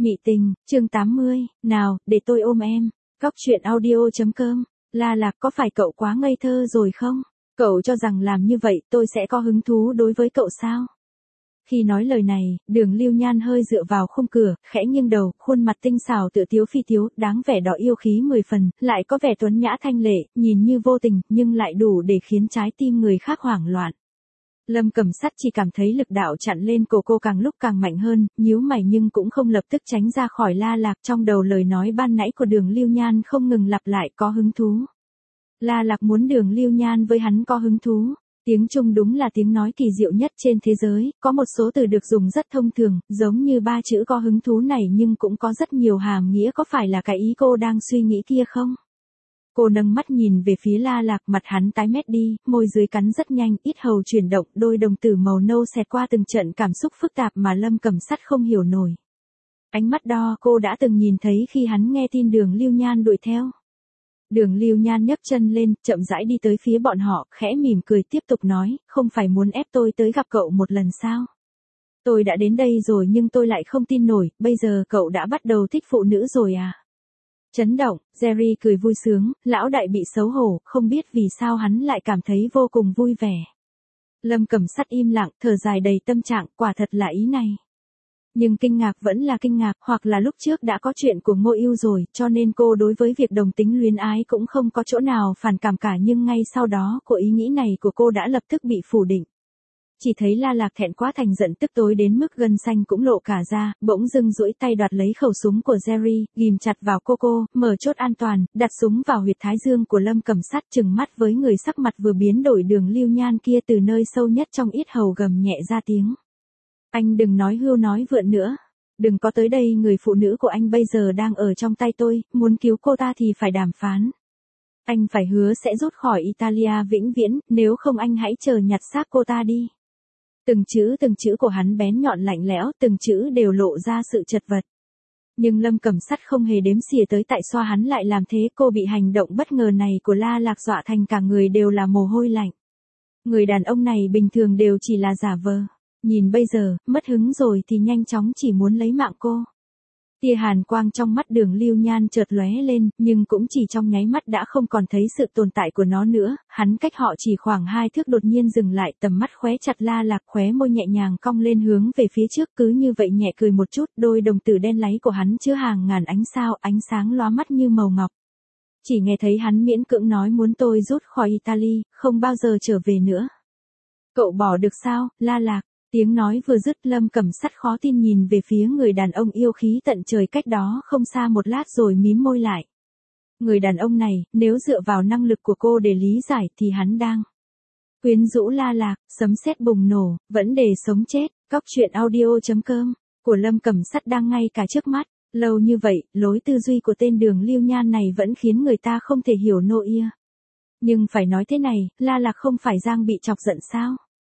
Mị tình, chương 80, nào, để tôi ôm em. Góc truyện audio.com. La Lạc, có phải cậu quá ngây thơ rồi không? Cậu cho rằng làm như vậy tôi sẽ có hứng thú đối với cậu sao? Khi nói lời này, Đường Lưu Nhan hơi dựa vào khung cửa, khẽ nghiêng đầu, khuôn mặt tinh xảo tựa tiếu phi tiếu, đáng vẻ đỏ yêu khí 10 phần, lại có vẻ tuấn nhã thanh lệ, nhìn như vô tình, nhưng lại đủ để khiến trái tim người khác hoảng loạn. Lâm Cẩm Sắt chỉ cảm thấy lực đạo chặn lên cổ cô càng lúc càng mạnh hơn, nhíu mày nhưng cũng không lập tức tránh ra khỏi La Lạc, trong đầu lời nói ban nãy của Đường Lưu Nhan không ngừng lặp lại, có hứng thú. La Lạc muốn Đường Lưu Nhan với hắn có hứng thú. Tiếng Trung đúng là tiếng nói kỳ diệu nhất trên thế giới, có một số từ được dùng rất thông thường, giống như ba chữ có hứng thú này, nhưng cũng có rất nhiều hàm nghĩa, có phải là cái ý cô đang suy nghĩ kia không? Cô nâng mắt nhìn về phía La Lạc, mặt hắn tái mét đi, môi dưới cắn rất nhanh, yết hầu chuyển động, đôi đồng tử màu nâu xẹt qua từng trận cảm xúc phức tạp mà Lâm Cẩm Sắt không hiểu nổi. Ánh mắt đo cô đã từng nhìn thấy khi hắn nghe tin Đường Lưu Nhan đuổi theo. Đường Lưu Nhan nhấc chân lên, chậm rãi đi tới phía bọn họ, khẽ mỉm cười tiếp tục nói, không phải muốn ép tôi tới gặp cậu một lần sao? Tôi đã đến đây rồi nhưng tôi lại không tin nổi, bây giờ cậu đã bắt đầu thích phụ nữ rồi à? Chấn động, Jerry cười vui sướng, lão đại bị xấu hổ, không biết vì sao hắn lại cảm thấy vô cùng vui vẻ. Lâm Cẩm Sắt im lặng, thở dài đầy tâm trạng, quả thật là ý này. Nhưng kinh ngạc vẫn là kinh ngạc, hoặc là lúc trước đã có chuyện của Ngô Ưu rồi, cho nên cô đối với việc đồng tính luyến ái cũng không có chỗ nào phản cảm cả, nhưng ngay sau đó, ý nghĩ này của cô đã lập tức bị phủ định. Chỉ thấy La Lạc thẹn quá thành giận, tức tối đến mức gân xanh cũng lộ cả ra, bỗng dưng duỗi tay đoạt lấy khẩu súng của Jerry, ghim chặt vào cô, mở chốt an toàn, đặt súng vào huyệt thái dương của Lâm Cẩm Sắt, trừng mắt với người sắc mặt vừa biến đổi Đường Lưu Nhan kia, từ nơi sâu nhất trong yết hầu gầm nhẹ ra tiếng. Anh đừng nói hưu nói vượn nữa. Đừng có tới đây, người phụ nữ của anh bây giờ đang ở trong tay tôi, muốn cứu cô ta thì phải đàm phán. Anh phải hứa sẽ rút khỏi Italia vĩnh viễn, nếu không anh hãy chờ nhặt xác cô ta đi. Từng chữ của hắn bén nhọn lạnh lẽo, từng chữ đều lộ ra sự chật vật. Nhưng Lâm Cẩm Sắt không hề đếm xỉa tới tại sao hắn lại làm thế, cô bị hành động bất ngờ này của La Lạc dọa thành cả người đều là mồ hôi lạnh. Người đàn ông này bình thường đều chỉ là giả vờ. Nhìn bây giờ, mất hứng rồi thì nhanh chóng chỉ muốn lấy mạng cô. Tia hàn quang trong mắt Đường Lưu Nhan chợt lóe lên, nhưng cũng chỉ trong nháy mắt đã không còn thấy sự tồn tại của nó nữa, hắn cách họ chỉ khoảng 2 thước đột nhiên dừng lại, tầm mắt khóe chặt La Lạc, khóe môi nhẹ nhàng cong lên hướng về phía trước, cứ như vậy nhẹ cười một chút, đôi đồng tử đen láy của hắn chứa hàng ngàn ánh sao, ánh sáng lóa mắt như màu ngọc. Chỉ nghe thấy hắn miễn cưỡng nói, muốn tôi rút khỏi Italy, không bao giờ trở về nữa. Cậu bỏ được sao, La Lạc? Tiếng nói vừa dứt, Lâm Cẩm Sắt khó tin nhìn về phía người đàn ông yêu khí tận trời cách đó không xa một lát rồi mím môi lại. Người đàn ông này, nếu dựa vào năng lực của cô để lý giải thì hắn đang quyến rũ La Lạc, sấm sét bùng nổ, vẫn để sống chết. Góc truyện audio.com của Lâm Cẩm Sắt đang ngay cả trước mắt. Lâu như vậy, lối tư duy của tên Đường Lưu Nhan này vẫn khiến người ta không thể hiểu nổi. Nhưng phải nói thế này, La Lạc không phải đang bị chọc giận sao?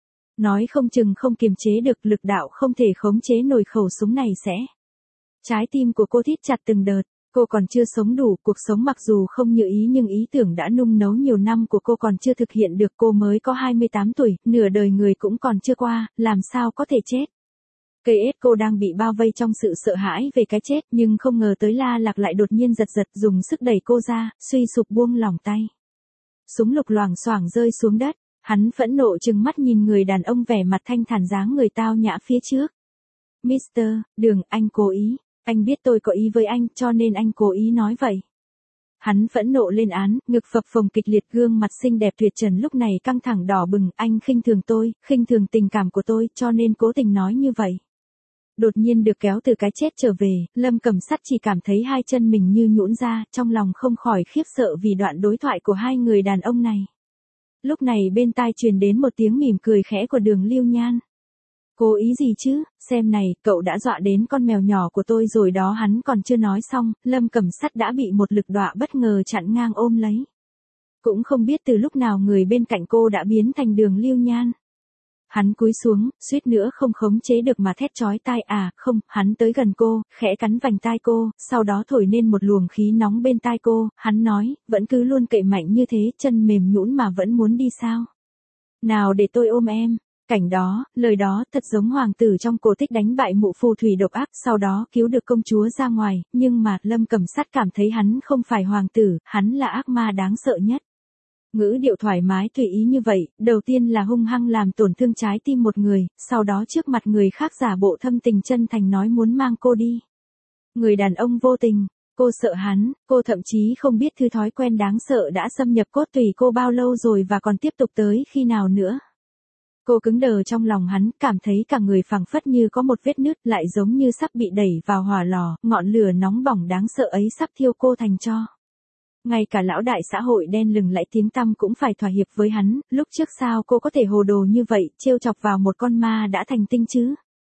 Nói không chừng không kiềm chế được, lực đạo không thể khống chế nổi khẩu súng này sẽ. Trái tim của cô thít chặt từng đợt, cô còn chưa sống đủ, cuộc sống mặc dù không như ý nhưng ý tưởng đã nung nấu nhiều năm của cô còn chưa thực hiện được, cô mới có 28 tuổi, nửa đời người cũng còn chưa qua, làm sao có thể chết. Cây ết cô đang bị bao vây trong sự sợ hãi về cái chết, nhưng không ngờ tới La Lạc lại đột nhiên giật dùng sức đẩy cô ra, suy sụp buông lỏng tay. Súng lục loảng xoảng rơi xuống đất. Hắn phẫn nộ trừng mắt nhìn người đàn ông vẻ mặt thanh thản dáng người tao nhã phía trước. Mr. Đường, anh cố ý. Anh biết tôi có ý với anh, cho nên anh cố ý nói vậy. Hắn phẫn nộ lên án, ngực phập phồng kịch liệt, gương mặt xinh đẹp tuyệt trần lúc này căng thẳng đỏ bừng. Anh khinh thường tôi, khinh thường tình cảm của tôi, cho nên cố tình nói như vậy. Đột nhiên được kéo từ cái chết trở về, Lâm Cẩm Sắt chỉ cảm thấy hai chân mình như nhũn ra, trong lòng không khỏi khiếp sợ vì đoạn đối thoại của hai người đàn ông này. Lúc này bên tai truyền đến một tiếng mỉm cười khẽ của Đường Lưu Nhan. Cố ý gì chứ, xem này, cậu đã dọa đến con mèo nhỏ của tôi rồi đó. Hắn còn chưa nói xong, Lâm Cẩm Sắt đã bị một lực đọa bất ngờ chặn ngang ôm lấy. Cũng không biết từ lúc nào người bên cạnh cô đã biến thành Đường Lưu Nhan. Hắn cúi xuống, suýt nữa không khống chế được mà thét chói tai. Không, hắn tới gần cô, khẽ cắn vành tai cô, sau đó thổi nên một luồng khí nóng bên tai cô, hắn nói, vẫn cứ luôn cậy mạnh như thế, chân mềm nhũn mà vẫn muốn đi sao? Nào để tôi ôm em. Cảnh đó, lời đó thật giống hoàng tử trong cổ tích đánh bại mụ phù thủy độc ác, sau đó cứu được công chúa ra ngoài, nhưng mà Lâm Cẩm Sắt cảm thấy hắn không phải hoàng tử, hắn là ác ma đáng sợ nhất. Ngữ điệu thoải mái tùy ý như vậy, đầu tiên là hung hăng làm tổn thương trái tim một người, sau đó trước mặt người khác giả bộ thâm tình chân thành nói muốn mang cô đi. Người đàn ông vô tình, cô sợ hắn, cô thậm chí không biết thứ thói quen đáng sợ đã xâm nhập cốt tủy cô bao lâu rồi và còn tiếp tục tới khi nào nữa. Cô cứng đờ trong lòng hắn, cảm thấy cả người phảng phất như có một vết nứt, lại giống như sắp bị đẩy vào hỏa lò, ngọn lửa nóng bỏng đáng sợ ấy sắp thiêu cô thành tro. Ngay cả lão đại xã hội đen lừng lẫy tiếng tăm cũng phải thỏa hiệp với hắn, lúc trước sao cô có thể hồ đồ như vậy, trêu chọc vào một con ma đã thành tinh chứ?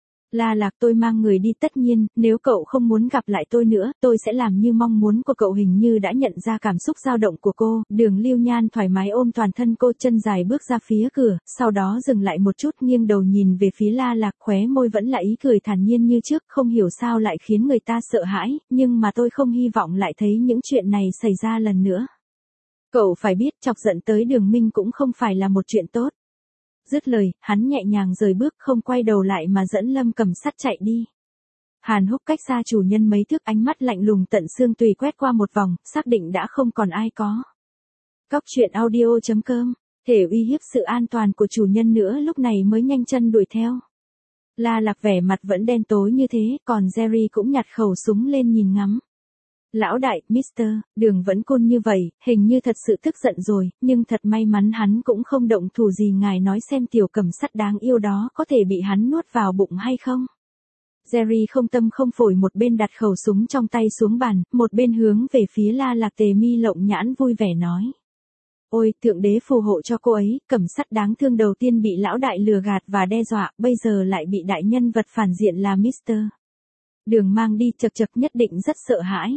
La Lạc, tôi mang người đi, tất nhiên, nếu cậu không muốn gặp lại tôi nữa, tôi sẽ làm như mong muốn của cậu. Hình như đã nhận ra cảm xúc dao động của cô, Đường Lưu Nhan thoải mái ôm toàn thân cô, chân dài bước ra phía cửa, sau đó dừng lại một chút, nghiêng đầu nhìn về phía La Lạc, khóe môi vẫn là ý cười thản nhiên như trước, không hiểu sao lại khiến người ta sợ hãi, nhưng mà tôi không hy vọng lại thấy những chuyện này xảy ra lần nữa. Cậu phải biết, chọc giận tới Đường Minh cũng không phải là một chuyện tốt. Dứt lời, hắn nhẹ nhàng rời bước, không quay đầu lại mà dẫn Lâm Cẩm Sắt chạy đi. Hàn Húc cách xa chủ nhân mấy thước, ánh mắt lạnh lùng tận xương tùy quét qua một vòng, xác định đã không còn ai có. Cóc truyện audio.com, thể uy hiếp sự an toàn của chủ nhân nữa, lúc này mới nhanh chân đuổi theo. La Lạc vẻ mặt vẫn đen tối như thế, còn Jerry cũng nhặt khẩu súng lên nhìn ngắm. Lão đại, Mr. Đường vẫn côn như vậy, hình như thật sự tức giận rồi, nhưng thật may mắn hắn cũng không động thủ gì. Ngài nói xem tiểu Cẩm Sắt đáng yêu đó có thể bị hắn nuốt vào bụng hay không? Jerry không tâm không phổi một bên đặt khẩu súng trong tay xuống bàn, một bên hướng về phía La Lạc. Tề mi lộng nhãn vui vẻ nói. Ôi, thượng đế phù hộ cho cô ấy, Cẩm Sắt đáng thương đầu tiên bị lão đại lừa gạt và đe dọa, bây giờ lại bị đại nhân vật phản diện là Mr. Đường mang đi, chật chật, nhất định rất sợ hãi.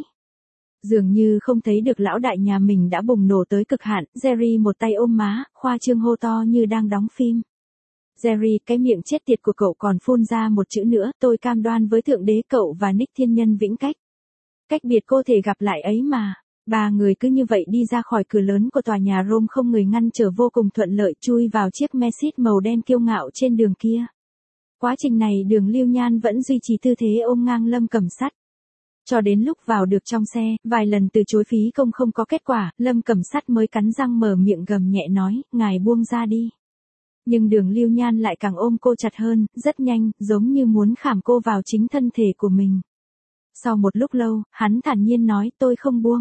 Dường như không thấy được lão đại nhà mình đã bùng nổ tới cực hạn, Jerry một tay ôm má, khoa trương hô to như đang đóng phim. Jerry, cái miệng chết tiệt của cậu còn phun ra một chữ nữa, tôi cam đoan với thượng đế cậu và Nick thiên nhân vĩnh cách. Cách biệt cô thể gặp lại ấy mà. Ba người cứ như vậy đi ra khỏi cửa lớn của tòa nhà Rome, không người ngăn trở, vô cùng thuận lợi, chui vào chiếc Mercedes màu đen kiêu ngạo trên đường kia. Quá trình này Đường Lưu Nhan vẫn duy trì tư thế ôm ngang Lâm Cẩm Sắt. Cho đến lúc vào được trong xe, vài lần từ chối phí công không có kết quả, Lâm Cẩm Sắt mới cắn răng mở miệng gầm nhẹ nói, ngài buông ra đi. Nhưng Đường Lưu Nhan lại càng ôm cô chặt hơn, rất nhanh, giống như muốn khảm cô vào chính thân thể của mình. Sau một lúc lâu, hắn thản nhiên nói, tôi không buông.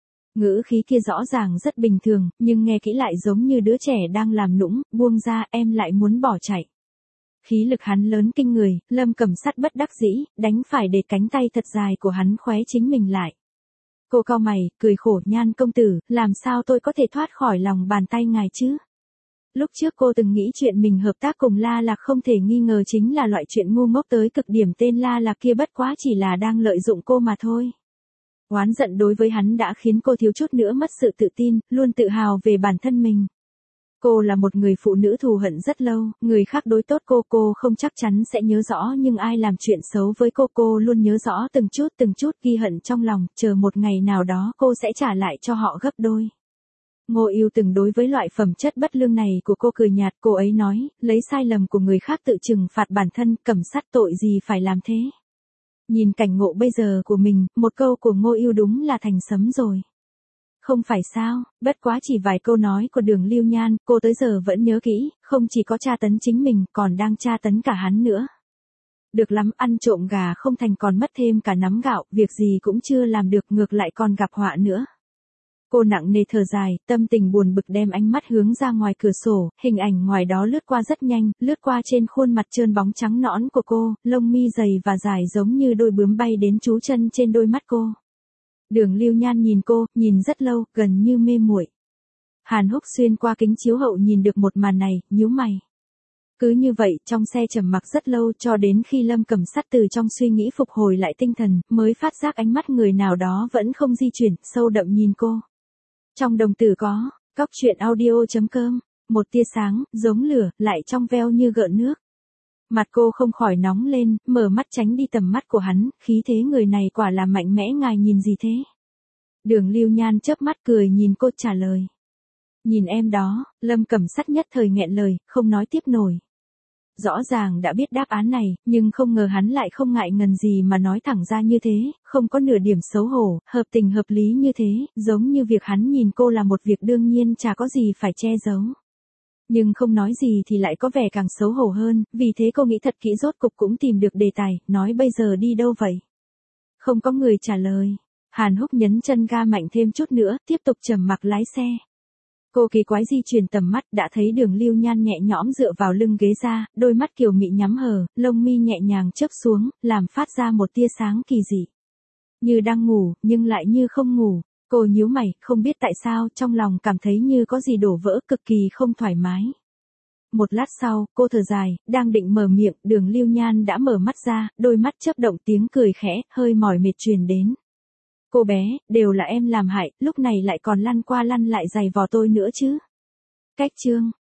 Ngữ khí kia rõ ràng rất bình thường, nhưng nghe kỹ lại giống như đứa trẻ đang làm nũng, buông ra, em lại muốn bỏ chạy. Khí lực hắn lớn kinh người, Lâm Cẩm Sắt bất đắc dĩ, đành phải để cánh tay thật dài của hắn khóe chính mình lại. Cô cau mày, cười khổ, Nhan công tử, làm sao tôi có thể thoát khỏi lòng bàn tay ngài chứ? Lúc trước cô từng nghĩ chuyện mình hợp tác cùng La Lạc không thể nghi ngờ chính là loại chuyện ngu ngốc tới cực điểm, tên La Lạc kia bất quá chỉ là đang lợi dụng cô mà thôi. Oán giận đối với hắn đã khiến cô thiếu chút nữa mất sự tự tin, luôn tự hào về bản thân mình. Cô là một người phụ nữ thù hận rất lâu, người khác đối tốt cô không chắc chắn sẽ nhớ rõ, nhưng ai làm chuyện xấu với cô luôn nhớ rõ, từng chút ghi hận trong lòng, chờ một ngày nào đó cô sẽ trả lại cho họ gấp đôi. Ngô Yêu từng đối với loại phẩm chất bất lương này của cô cười nhạt, cô ấy nói, lấy sai lầm của người khác tự trừng phạt bản thân, Cẩm Sắt tội gì phải làm thế. Nhìn cảnh ngộ bây giờ của mình, một câu của Ngô Yêu đúng là thành sấm rồi. Không phải sao, bất quá chỉ vài câu nói của Đường Lưu Nhan, cô tới giờ vẫn nhớ kỹ, không chỉ có tra tấn chính mình, còn đang tra tấn cả hắn nữa. Được lắm, ăn trộm gà không thành còn mất thêm cả nắm gạo, việc gì cũng chưa làm được, ngược lại còn gặp họa nữa. Cô nặng nề thở dài, tâm tình buồn bực đem ánh mắt hướng ra ngoài cửa sổ, hình ảnh ngoài đó lướt qua rất nhanh, lướt qua trên khuôn mặt trơn bóng trắng nõn của cô, lông mi dày và dài giống như đôi bướm bay đến trú chân trên đôi mắt cô. Đường Lưu Nhan nhìn cô, nhìn rất lâu, gần như mê muội. Hàn Húc xuyên qua kính chiếu hậu nhìn được một màn này, nhíu mày. Cứ như vậy, trong xe trầm mặc rất lâu, cho đến khi Lâm Cẩm Sắt từ trong suy nghĩ phục hồi lại tinh thần, mới phát giác ánh mắt người nào đó vẫn không di chuyển, sâu đậm nhìn cô. Trong đồng tử có, cóc truyện audio.com, một tia sáng, giống lửa, lại trong veo như gợn nước. Mặt cô không khỏi nóng lên, mở mắt tránh đi tầm mắt của hắn, khí thế người này quả là mạnh mẽ, ngài nhìn gì thế? Đường Lưu Nhan chớp mắt cười nhìn cô trả lời. Nhìn em đó, Lâm Cẩm Sắt nhất thời nghẹn lời, không nói tiếp nổi. rõ ràng đã biết đáp án này, nhưng không ngờ hắn lại không ngại ngần gì mà nói thẳng ra như thế, không có nửa điểm xấu hổ, hợp tình hợp lý như thế, giống như việc hắn nhìn cô là một việc đương nhiên chả có gì phải che giấu. Nhưng không nói gì thì lại có vẻ càng xấu hổ hơn, vì thế cô nghĩ thật kỹ rốt cục cũng tìm được đề tài, nói bây giờ đi đâu vậy? Không có người trả lời. Hàn Húc nhấn chân ga mạnh thêm chút nữa, tiếp tục trầm mặc lái xe. Cô kỳ quái di chuyển tầm mắt, đã thấy Đường Lưu Nhan nhẹ nhõm dựa vào lưng ghế ra, đôi mắt kiều mị nhắm hờ, lông mi nhẹ nhàng chớp xuống, làm phát ra một tia sáng kỳ dị. Như đang ngủ, nhưng lại như không ngủ. Cô nhíu mày, không biết tại sao, trong lòng cảm thấy như có gì đổ vỡ, cực kỳ không thoải mái. Một lát sau, cô thở dài, đang định mở miệng, Đường Lưu Nhan đã mở mắt ra, đôi mắt chớp động tiếng cười khẽ, hơi mỏi mệt truyền đến. Cô bé, đều là em làm hại, lúc này lại còn lăn qua lăn lại giày vò tôi nữa chứ. Cách chương